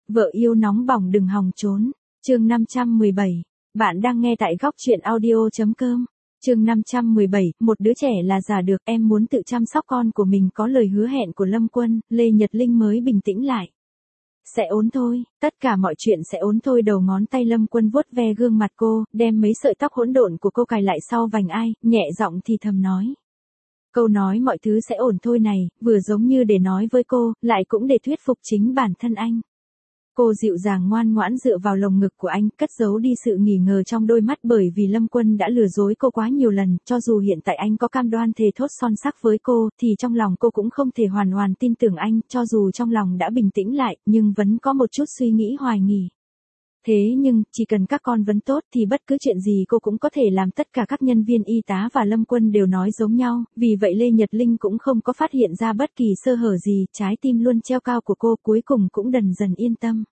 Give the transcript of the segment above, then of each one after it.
Vợ yêu nóng bỏng đừng hòng trốn. Chương 517. Bạn đang nghe tại góc truyện audio.com. Chương 517, một đứa trẻ là giả được, em muốn tự chăm sóc con của mình có lời hứa hẹn của Lâm Quân, Lê Nhật Linh mới bình tĩnh lại. Sẽ ổn thôi, tất cả mọi chuyện sẽ ổn thôi. Đầu ngón tay Lâm Quân vuốt ve gương mặt cô, đem mấy sợi tóc hỗn độn của cô cài lại sau vành ai, nhẹ giọng thì thầm nói. Câu nói mọi thứ sẽ ổn thôi này, vừa giống như để nói với cô, lại cũng để thuyết phục chính bản thân anh. Cô dịu dàng ngoan ngoãn dựa vào lồng ngực của anh, cất giấu đi sự nghi ngờ trong đôi mắt bởi vì Lâm Quân đã lừa dối cô quá nhiều lần, cho dù hiện tại anh có cam đoan thề thốt son sắc với cô, thì trong lòng cô cũng không thể hoàn toàn tin tưởng anh, cho dù trong lòng đã bình tĩnh lại, nhưng vẫn có một chút suy nghĩ hoài nghi. Thế nhưng, chỉ cần các con vẫn tốt thì bất cứ chuyện gì cô cũng có thể làm. Tất cả các nhân viên y tá và Lâm Quân đều nói giống nhau, vì vậy Lê Nhật Linh cũng không có phát hiện ra bất kỳ sơ hở gì, trái tim luôn treo cao của cô cuối cùng cũng dần dần yên tâm.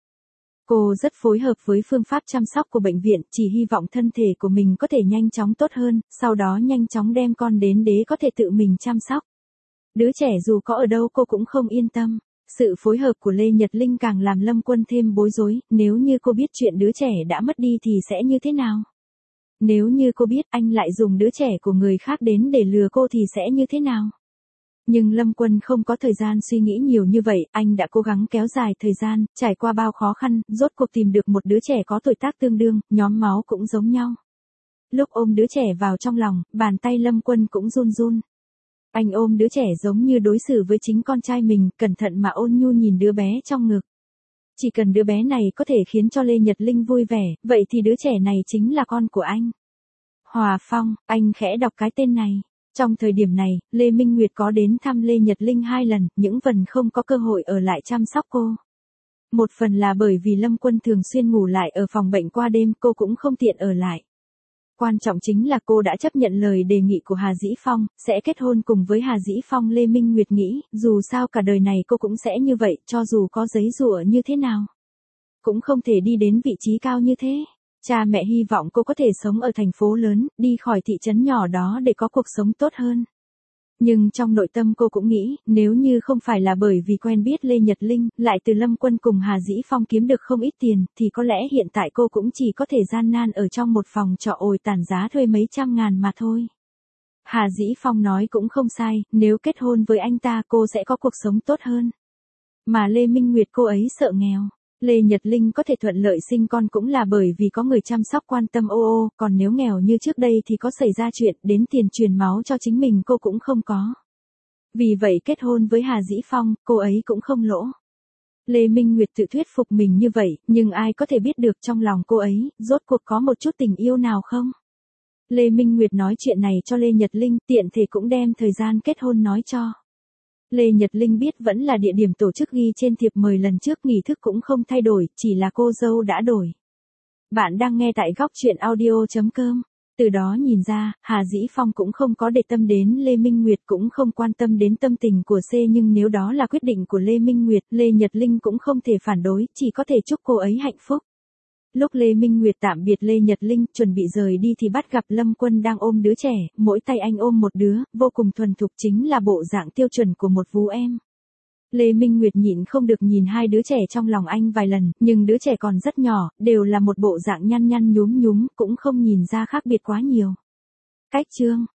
Cô rất phối hợp với phương pháp chăm sóc của bệnh viện, chỉ hy vọng thân thể của mình có thể nhanh chóng tốt hơn, sau đó nhanh chóng đem con đến để có thể tự mình chăm sóc. Đứa trẻ dù có ở đâu cô cũng không yên tâm. Sự phối hợp của Lê Nhật Linh càng làm Lâm Quân thêm bối rối, nếu như cô biết chuyện đứa trẻ đã mất đi thì sẽ như thế nào? Nếu như cô biết anh lại dùng đứa trẻ của người khác đến để lừa cô thì sẽ như thế nào? Nhưng Lâm Quân không có thời gian suy nghĩ nhiều như vậy, anh đã cố gắng kéo dài thời gian, trải qua bao khó khăn, rốt cuộc tìm được một đứa trẻ có tuổi tác tương đương, nhóm máu cũng giống nhau. Lúc ôm đứa trẻ vào trong lòng, bàn tay Lâm Quân cũng run run. Anh ôm đứa trẻ giống như đối xử với chính con trai mình, cẩn thận mà ôn nhu nhìn đứa bé trong ngực. Chỉ cần đứa bé này có thể khiến cho Lê Nhật Linh vui vẻ, vậy thì đứa trẻ này chính là con của anh. Hòa Phong, anh khẽ đọc cái tên này. Trong thời điểm này, Lê Minh Nguyệt có đến thăm Lê Nhật Linh 2 lần, những phần không có cơ hội ở lại chăm sóc cô. Một phần là bởi vì Lâm Quân thường xuyên ngủ lại ở phòng bệnh qua đêm, cô cũng không tiện ở lại. Quan trọng chính là cô đã chấp nhận lời đề nghị của Hà Dĩ Phong, sẽ kết hôn cùng với Hà Dĩ Phong. Lê Minh Nguyệt nghĩ, dù sao cả đời này cô cũng sẽ như vậy, cho dù có giấy giụa như thế nào. Cũng không thể đi đến vị trí cao như thế. Cha mẹ hy vọng cô có thể sống ở thành phố lớn, đi khỏi thị trấn nhỏ đó để có cuộc sống tốt hơn. Nhưng trong nội tâm cô cũng nghĩ, nếu như không phải là bởi vì quen biết Lê Nhật Linh, lại từ Lâm Quân cùng Hà Dĩ Phong kiếm được không ít tiền, thì có lẽ hiện tại cô cũng chỉ có thể gian nan ở trong một phòng trọ ồi tàn giá thuê mấy trăm ngàn mà thôi. Hà Dĩ Phong nói cũng không sai, nếu kết hôn với anh ta cô sẽ có cuộc sống tốt hơn. Mà Lê Minh Nguyệt cô ấy sợ nghèo. Lê Nhật Linh có thể thuận lợi sinh con cũng là bởi vì có người chăm sóc quan tâm còn nếu nghèo như trước đây thì có xảy ra chuyện đến tiền truyền máu cho chính mình cô cũng không có. Vì vậy kết hôn với Hà Dĩ Phong, cô ấy cũng không lỗ. Lê Minh Nguyệt tự thuyết phục mình như vậy, nhưng ai có thể biết được trong lòng cô ấy, rốt cuộc có một chút tình yêu nào không? Lê Minh Nguyệt nói chuyện này cho Lê Nhật Linh, tiện thể cũng đem thời gian kết hôn nói cho. Lê Nhật Linh biết vẫn là địa điểm tổ chức ghi trên thiệp mời lần trước, nghi thức cũng không thay đổi, chỉ là cô dâu đã đổi. Bạn đang nghe tại góc truyện audio.com. Từ đó nhìn ra, Hà Dĩ Phong cũng không có để tâm đến Lê Minh Nguyệt, cũng không quan tâm đến tâm tình của C, nhưng nếu đó là quyết định của Lê Minh Nguyệt, Lê Nhật Linh cũng không thể phản đối, chỉ có thể chúc cô ấy hạnh phúc. Lúc Lê Minh Nguyệt tạm biệt Lê Nhật Linh, chuẩn bị rời đi thì bắt gặp Lâm Quân đang ôm đứa trẻ, mỗi tay anh ôm một đứa, vô cùng thuần thục, chính là bộ dạng tiêu chuẩn của một vú em. Lê Minh Nguyệt nhịn không được nhìn hai đứa trẻ trong lòng anh vài lần, nhưng đứa trẻ còn rất nhỏ, đều là một bộ dạng nhăn nhăn nhúm nhúm, cũng không nhìn ra khác biệt quá nhiều. Cách chương